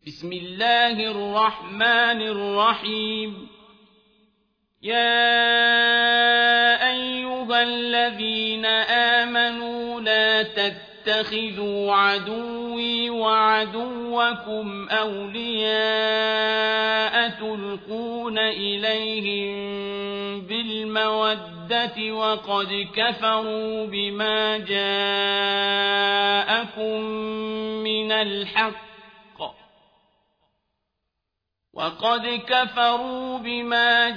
بسم الله الرحمن الرحيم يا أيها الذين آمنوا لا تتخذوا عدوي وعدوكم أولياء تلقون إليهم بالمودة وقد كفروا بما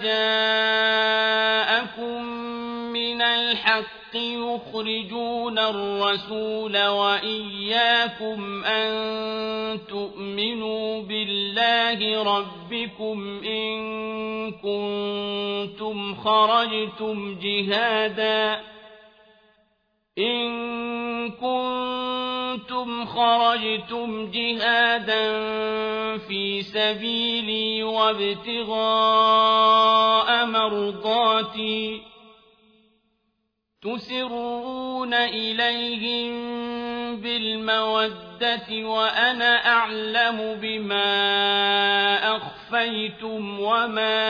جاءكم من الحق يخرجون الرسول وإياكم أن تؤمنوا بالله ربكم إن كنتم خرجتم جهادا في سبيلي وابتغاء مرضاتي تسرون إليهم بالمودة وأنا أعلم بما أخفيتم وما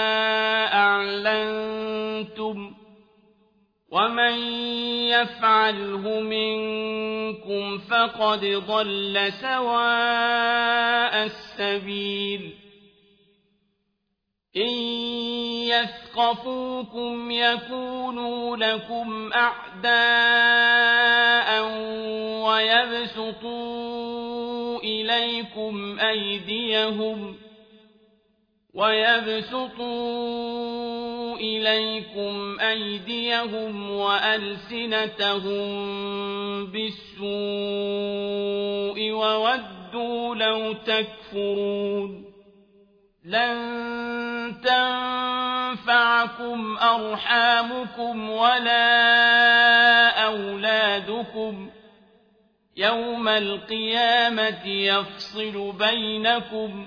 أعلنتم ومن يفعله منكم فقد ضل سواء السبيل إن يثقفوكم يكونوا لكم أعداء ويبسطوا إليكم أيديهم وألسنتهم بالسوء وودوا لو تكفرون لن تنفعكم أرحامكم ولا أولادكم يوم القيامة يفصل بينكم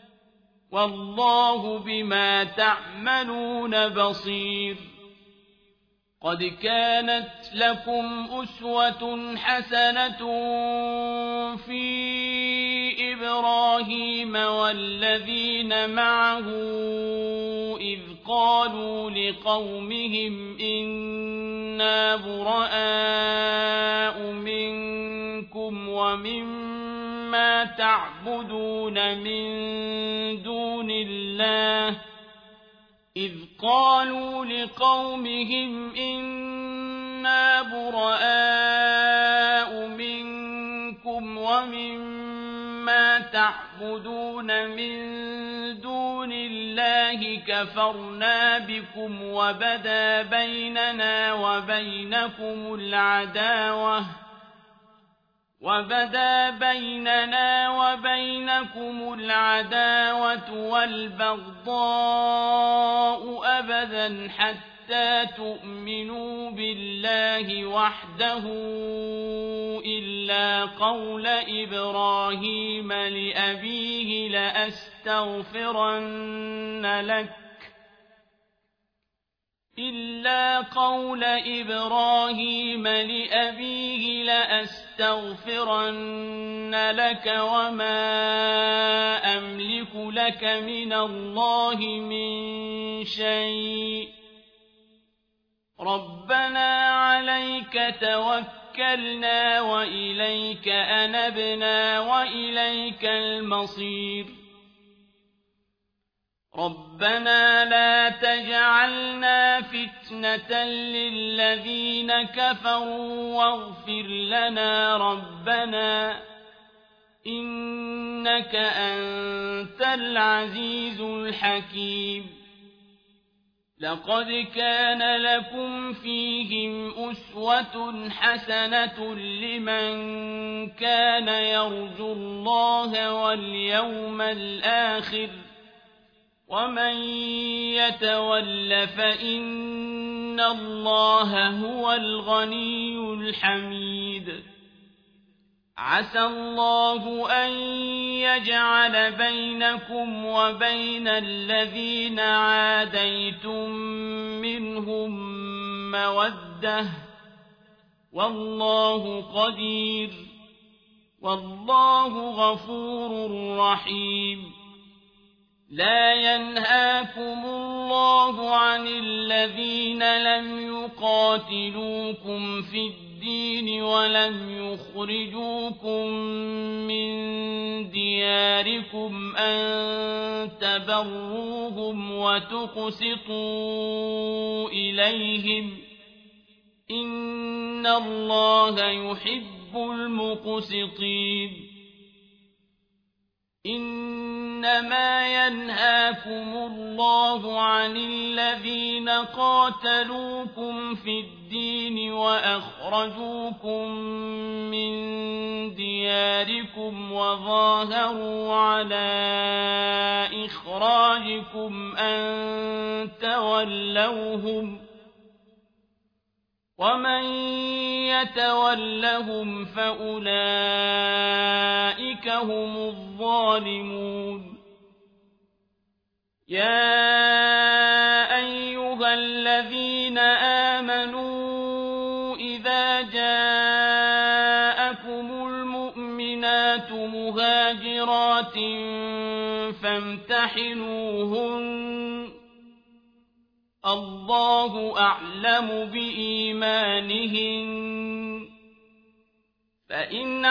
والله بما تعملون بصير قد كانت لكم أسوة حسنة في إبراهيم والذين معه إذ قالوا لقومهم إنا براء منكم ومما تعبدون من دون الله كفرنا بكم وبدا بيننا وبينكم العداوة والبغضاء أبدا حتى تؤمنوا بالله وحده إلا قول إبراهيم لأبيه لأستغفرن لك وما أملك لك من الله من شيء ربنا عليك توكلنا وإليك أنبنا وإليك المصير ربنا لا تجعلنا فتنة للذين كفروا واغفر لنا ربنا إنك أنت العزيز الحكيم لقد كان لكم فيهم أسوة حسنة لمن كان يرجو الله واليوم الآخر ومن يتول فإن الله هو الغني الحميد عسى الله أن يجعل بينكم وبين الذين عاديتم منهم مودة والله قدير والله غفور رحيم لا ينهاكم الله عن الذين لم يقاتلوكم في الدين ولم يخرجوكم من دياركم أن تبروهم وتقسطوا إليهم إن الله يحب المقسطين إنما ينهاكم الله عن الذين قاتلوكم في الدين وأخرجوكم من دياركم وظاهروا على إخراجكم أن تولوهم ومن يتولهم فأولئك هم الظالمون يا أيها الذين آمنوا إذا جاءكم المؤمنات مهاجرات فامتحنوهن الله أعلم بإيمانهن فإن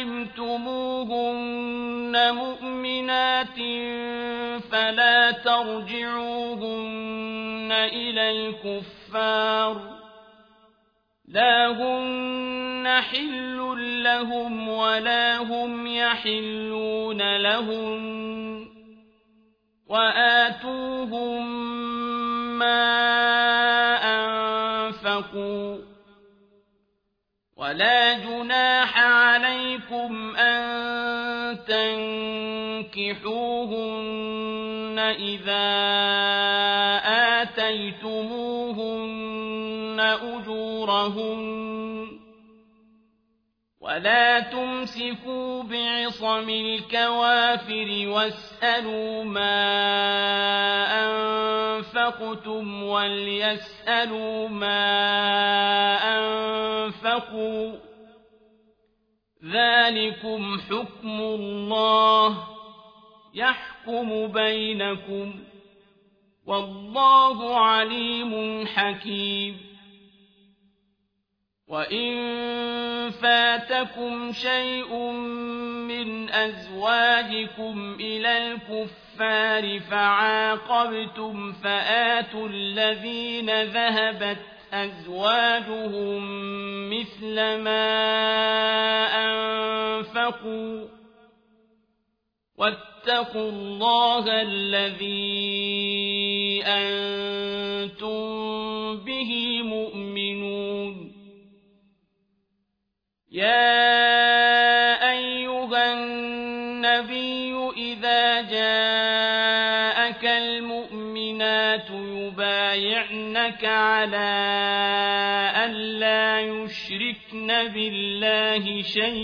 علمتموهن مؤمنات فلا ترجعوهن إلى الكفار لا هن حل لهم ولا هم يحلون لهم وآتوهم ما أنفقوا ولا جناح عليكم أن تنكحوهن إذا آتيتموهن أجورهن ولا تمسكوا بعصم الكوافر واسألوا ما أنفقتم وليسألوا ما أنفقوا ذلكم حكم الله يحكم بينكم والله عليم حكيم وإن فاتكم شيء من أزواجكم إلى الكفار فعاقبتم فآتوا الذين ذهبت أزواجهم مثل ما أنفقوا واتقوا الله الذي أنتم به مؤمنون يا أيها النبي إذا جاءك المؤمنات يبايعنك على أن لا يشركن بالله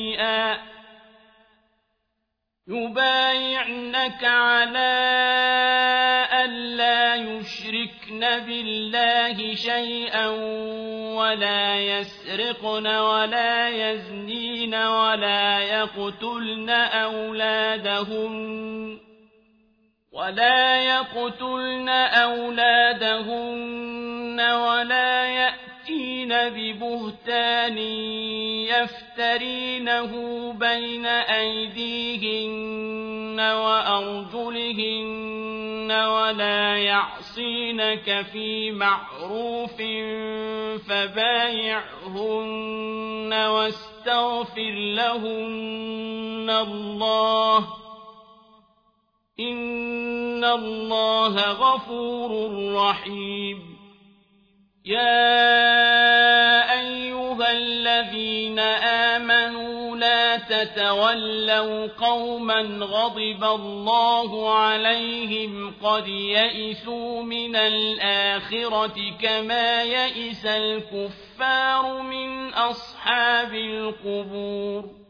شيئا ولا يسرقن ولا يزنين ولا يقتلن أولادهن ولا يأتين ببهتان يفترينه بين أيديهن وأرجلهن ولا يعصينك في معروف فبايعهن واستغفر لهن الله إن الله غفور رحيم يا أيها الذين آمنوا لا تتولوا قوما غضب الله عليهم قد يئسوا من الآخرة كما يئس الكفار من أصحاب القبور